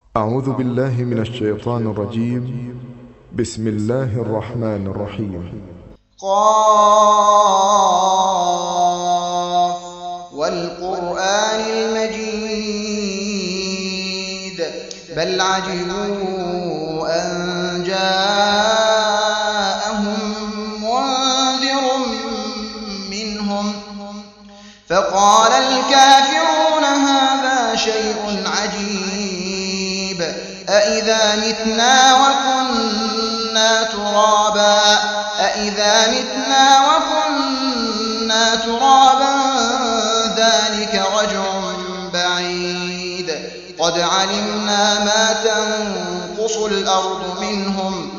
أعوذ بالله من الشيطان الرجيم. بسم الله الرحمن الرحيم. قاف والقرآن المجيد بل عجبوا أن جاءهم منذر منهم فقال الكافرون هذا شيء عجيب أإذا متنا وكنا ترابا ذلك رجع بعيد قد علمنا ما تنقص الأرض منهم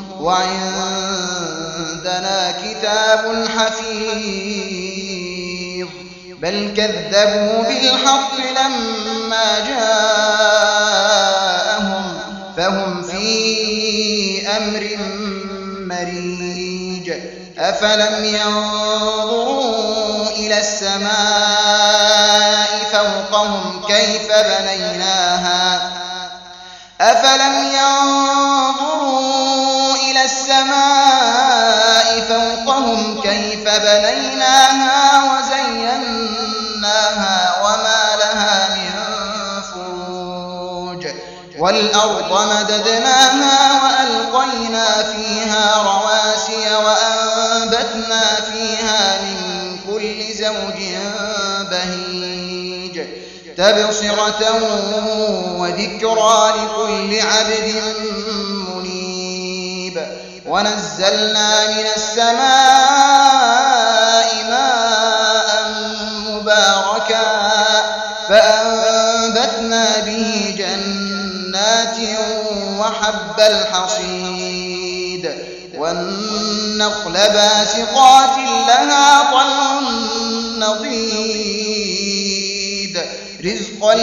وعندنا كتاب حفيظ بل كذبوا بالحق لما جاءهم فهم في أمر مريج أفلم ينظروا إلى السماء فوقهم كيف بنيناها وزيناها وما لها من فروج والأرض مددناها وألقينا فيها رواسي وأنبتنا فيها من كل زوج بهيج تبصرة وذكرى لكل عبد منيب ونزلنا من السماء ماء مباركا فأنبتنا به جنات وحب الحصيد والنخل باسقات لها طلع نضيد رزقا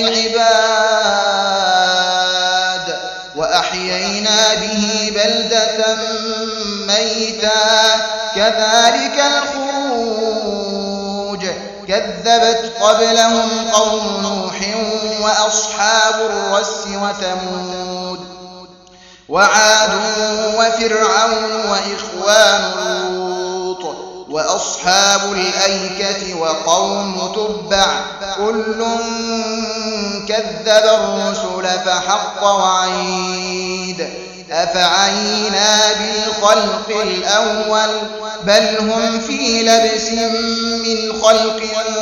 للعباد وأحيينا به بلدة ميتا كذلك الخروج كذبت قبلهم قوم نوح وأصحاب الرس وثمود وعاد وفرعون وإخوان لوط وأصحاب الأيكة وقوم تبع كل كذب الرسل فحق وعيد أفعينا بالخلق الأول بل هم في لبس من خلق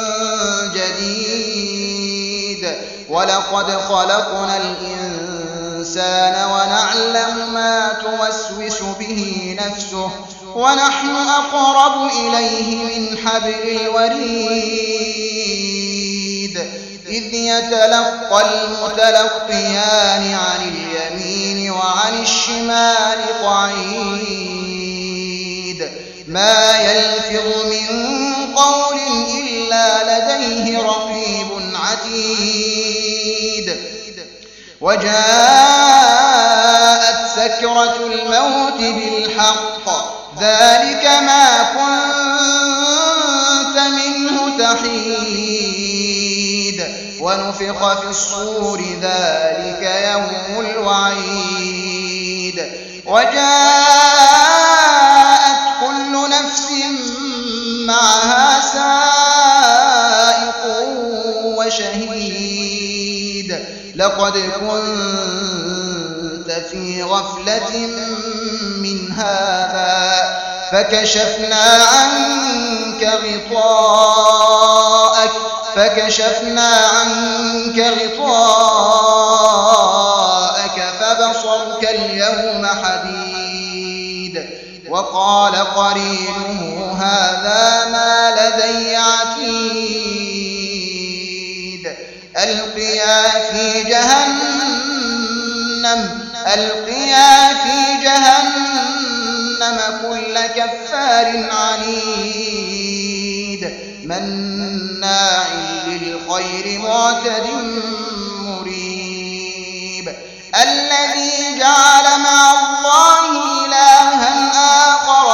جديد ولقد خلقنا الإنسان ونعلم ما توسوس به نفسه ونحن أقرب إليه من حبل الوريد إذ يتلقى المتلقيان عن اليمين وعن الشمال قعيد ما يلفظ من قول إلا لديه رقيب عتيد وجاءت سكرة الموت بالحق ذلك ما كنت منه تحيد ونفخ في الصور ذلك يوم الوعيد وجاءت كل نفس معها سائق وشهيد لقد كنت في غفلة من هذا فكشفنا عنك غطاءك فبصرك اليوم حديد وقال قرينه هذا ما لدي عتيد ألقيا في جهنم كل كفار عنيد مناع للخير معتد مريب الذي جعل مع الله إلها آخر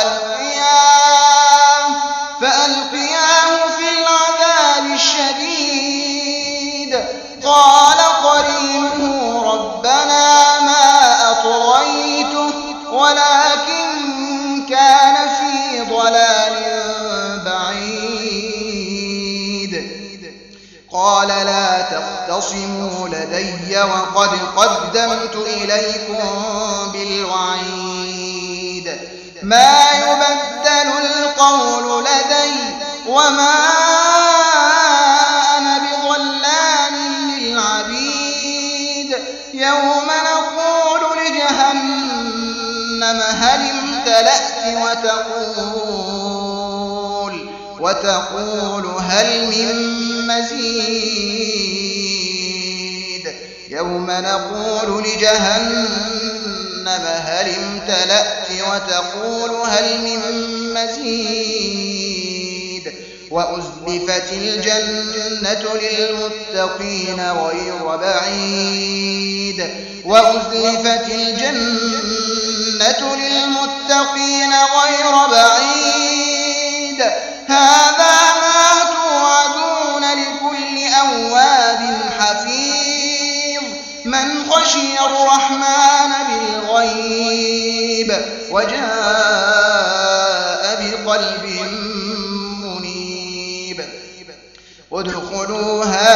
فألقياه في العذاب الشديد قال قرينه رب تختصموا لدي وقد قدمت إليكم بالوعيد ما يبدل القول لدي وما أنا بظلام للعبيد يوم نقول لجهنم هل امتلأت وتقول هل من مزيد يوم نقول لجهنم هل امتلأت وتقول هل من مزيد وأزلفت الجنة للمتقين غير بعيد وأزلفت الجنة للمتقين غير بعيد هذا ما توعدون لكل أواب حفيظ من خشي الرحمن بالغيب وجاء بقلب منيب ادخلوها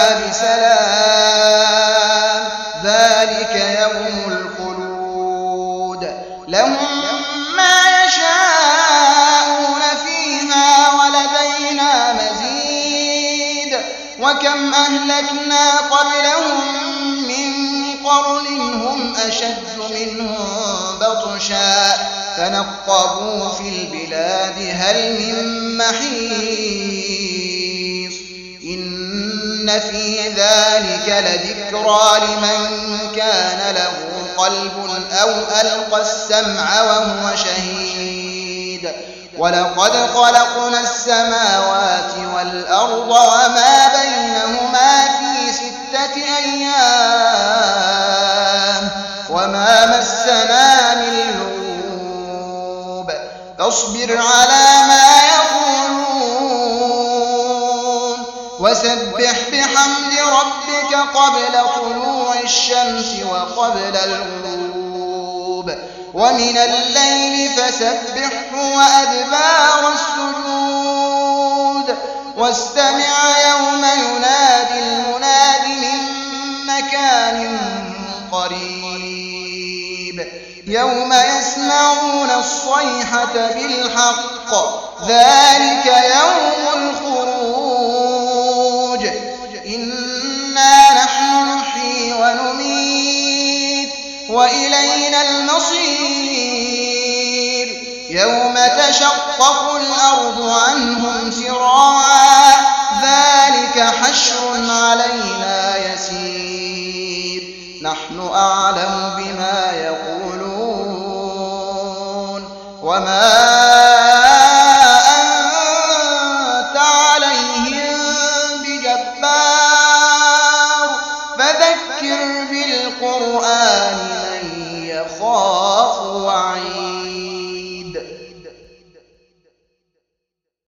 بسلام ذلك يوم الخلود لهم ما يشاءون فيها ولدينا مزيد وكم أهلكنا قبلهم من قرن هم أشد منهم بطشا فنقبوا في البلاد هل من محيص إن في ذلك لذكرى لمن كان له قلب أو ألقى السمع وهو شهيد ولقد خلقنا السماوات والأرض وما بينهما في 6 أيام وما مسنا من لغوب فاصبر على ما يقولون وسبح بحمد ربك قبل طلوع الشمس وقبل الغروب ومن الليل فسبحه وأدبار السجود واستمع يوم ينادي المناد من مكان قريب يوم يسمعون الصيحة بالحق ذلك يوم الخروج إنا نحن نحيي ونميت وإلينا المصير يوم تشقق الأرض عنهم سراعا ذلك حشر علينا يسير نحن أعلم بما يقولون وما أنت عليهم بجبار فذكر بالقرآن